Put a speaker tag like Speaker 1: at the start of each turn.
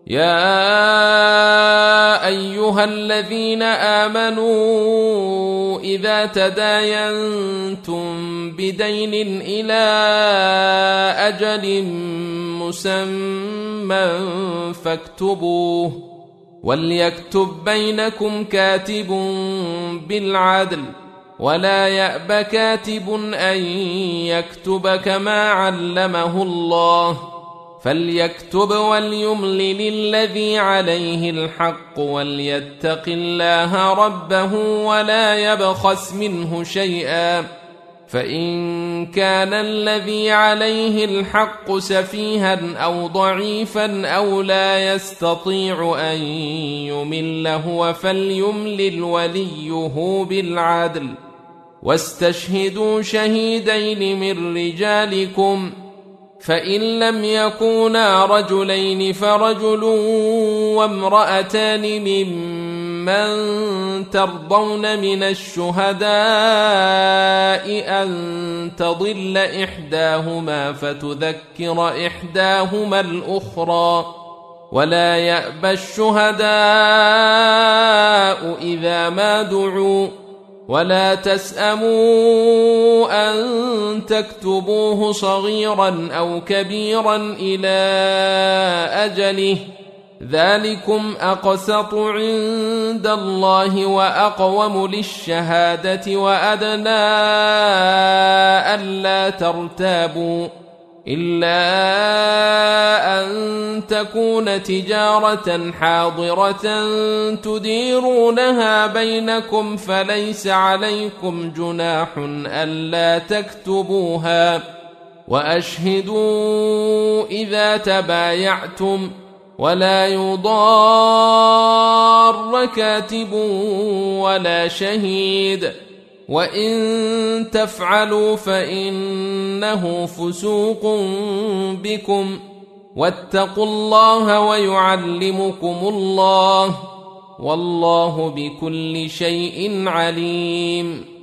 Speaker 1: يا أيها الذين آمنوا إذا تداينتم بدين إلى أجل مسمى فاكتبوه وليكتب بينكم كاتب بالعدل ولا يأب كاتب أن يكتب كما علمه الله فليكتب وليملل الذي عليه الحق وليتق الله ربه ولا يبخس منه شيئا فإن كان الذي عليه الحق سفيها أو ضعيفا أو لا يستطيع أن يمل هو فليملل وليه بالعدل واستشهدوا شهيدين من رجالكم فإن لم يكونا رجلين فرجل وامرأتان ممن ترضون من الشهداء أن تضل إحداهما فتذكر إحداهما الأخرى ولا يأبى الشهداء إذا ما دعوا ولا تسأموا أن تكتبوه صغيرا أو كبيرا إلى أجله ذلكم أقسط عند الله وأقوم للشهادة وأدنى ألا ترتابوا إلا أن تكون تجارة حاضرة تديرونها بينكم فليس عليكم جناح ألا تكتبوها وأشهدوا إذا تبايعتم ولا يضار كاتب ولا شهيد وإن تفعلوا فإنه فسوق بكم واتقوا الله ويعلمكم الله والله بكل شيء عليم